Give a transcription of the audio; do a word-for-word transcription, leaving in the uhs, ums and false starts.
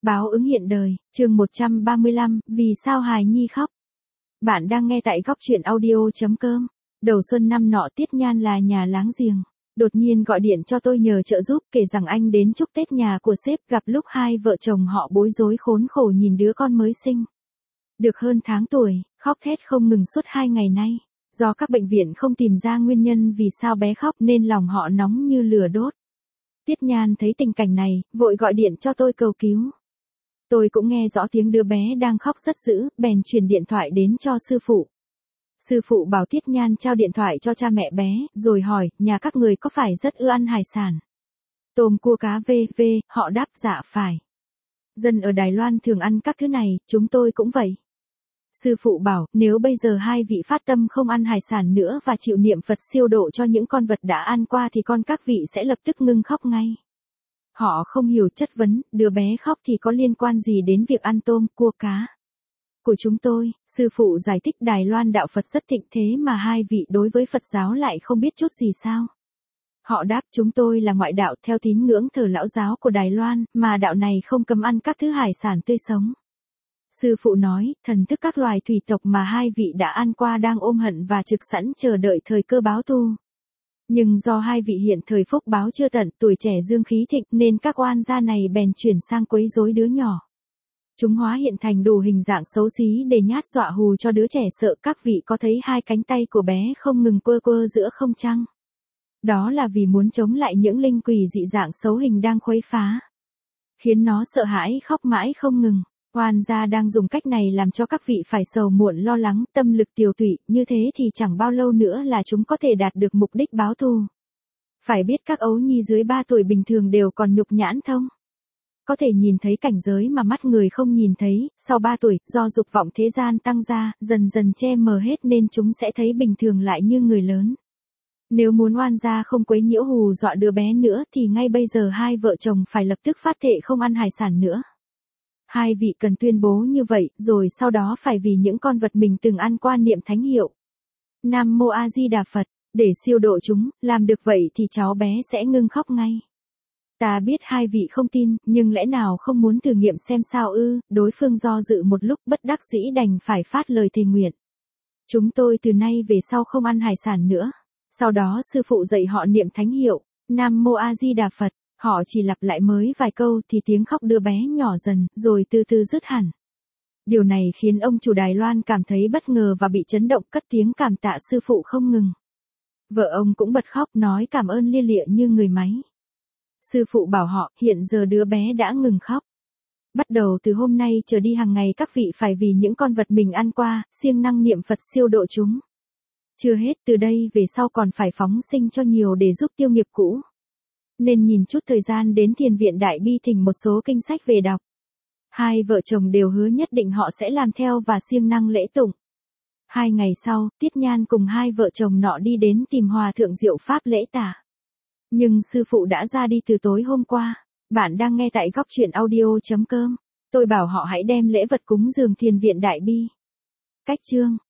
Báo ứng hiện đời, chương một trăm ba mươi lăm, vì sao hài nhi khóc? Bạn đang nghe tại góc truyện audio.com. Đầu xuân năm nọ Tiết Nhan là nhà láng giềng. Đột nhiên gọi điện cho tôi nhờ trợ giúp, kể rằng anh đến chúc Tết nhà của sếp, gặp lúc hai vợ chồng họ bối rối khốn khổ nhìn đứa con mới sinh. Được hơn tháng tuổi, khóc thét không ngừng suốt hai ngày nay. Do các bệnh viện không tìm ra nguyên nhân vì sao bé khóc nên lòng họ nóng như lửa đốt. Tiết Nhan thấy tình cảnh này, vội gọi điện cho tôi cầu cứu. Tôi cũng nghe rõ tiếng đứa bé đang khóc rất dữ, bèn truyền điện thoại đến cho sư phụ. Sư phụ bảo Tiết Nhan trao điện thoại cho cha mẹ bé, rồi hỏi, nhà các người có phải rất ưa ăn hải sản? Tôm cua cá vê vê, họ đáp dạ phải. Dân ở Đài Loan thường ăn các thứ này, chúng tôi cũng vậy. Sư phụ bảo, nếu bây giờ hai vị phát tâm không ăn hải sản nữa và chịu niệm Phật siêu độ cho những con vật đã ăn qua thì con các vị sẽ lập tức ngưng khóc ngay. Họ không hiểu chất vấn, đứa bé khóc thì có liên quan gì đến việc ăn tôm, cua cá của chúng tôi. Sư phụ giải thích Đài Loan đạo Phật rất thịnh thế mà hai vị đối với Phật giáo lại không biết chút gì sao. Họ đáp, chúng tôi là ngoại đạo theo tín ngưỡng thờ lão giáo của Đài Loan, mà đạo này không cấm ăn các thứ hải sản tươi sống. Sư phụ nói, thần thức các loài thủy tộc mà hai vị đã ăn qua đang ôm hận và trực sẵn chờ đợi thời cơ báo thù. Nhưng do hai vị hiện thời phúc báo chưa tận, tuổi trẻ dương khí thịnh nên các oan gia này bèn chuyển sang quấy rối đứa nhỏ. Chúng hóa hiện thành đủ hình dạng xấu xí để nhát dọa hù cho đứa trẻ sợ. Các vị có thấy hai cánh tay của bé không ngừng quơ quơ giữa không chăng? Đó là vì muốn chống lại những linh quỷ dị dạng xấu hình đang khuấy phá, khiến nó sợ hãi khóc mãi không ngừng. Oan gia đang dùng cách này làm cho các vị phải sầu muộn lo lắng, tâm lực tiều tụy, như thế thì chẳng bao lâu nữa là chúng có thể đạt được mục đích báo thù. Phải biết các ấu nhi dưới ba tuổi bình thường đều còn nhục nhãn thông, có thể nhìn thấy cảnh giới mà mắt người không nhìn thấy. Sau ba tuổi, do dục vọng thế gian tăng ra, dần dần che mờ hết nên chúng sẽ thấy bình thường lại như người lớn. Nếu muốn oan gia không quấy nhiễu hù dọa đứa bé nữa thì ngay bây giờ hai vợ chồng phải lập tức phát thệ không ăn hải sản nữa. Hai vị cần tuyên bố như vậy, rồi sau đó phải vì những con vật mình từng ăn qua niệm thánh hiệu Nam Mô A Di Đà Phật, để siêu độ chúng. Làm được vậy thì cháu bé sẽ ngưng khóc ngay. Ta biết hai vị không tin, nhưng lẽ nào không muốn thử nghiệm xem sao ư? Đối phương do dự một lúc bất đắc dĩ đành phải phát lời thề nguyện. Chúng tôi từ nay về sau không ăn hải sản nữa. Sau đó sư phụ dạy họ niệm thánh hiệu Nam Mô A Di Đà Phật. Họ chỉ lặp lại mới vài câu thì tiếng khóc đứa bé nhỏ dần, rồi từ từ dứt hẳn. Điều này khiến ông chủ Đài Loan cảm thấy bất ngờ và bị chấn động, cất tiếng cảm tạ sư phụ không ngừng. Vợ ông cũng bật khóc nói cảm ơn lia lịa như người máy. Sư phụ bảo họ, hiện giờ đứa bé đã ngừng khóc. Bắt đầu từ hôm nay trở đi hàng ngày các vị phải vì những con vật mình ăn qua, siêng năng niệm Phật siêu độ chúng. Chưa hết, từ đây về sau còn phải phóng sinh cho nhiều để giúp tiêu nghiệp cũ. Nên nhìn chút thời gian đến thiền viện Đại Bi thỉnh một số kinh sách về đọc. Hai vợ chồng đều hứa nhất định họ sẽ làm theo và siêng năng lễ tụng. Hai ngày sau, Tiết Nhan cùng hai vợ chồng nọ đi đến tìm Hòa thượng Diệu Pháp lễ tả. Nhưng sư phụ đã ra đi từ tối hôm qua. Bạn đang nghe tại góc truyện audio.com. Tôi bảo họ hãy đem lễ vật cúng dường thiền viện Đại Bi. Cách chương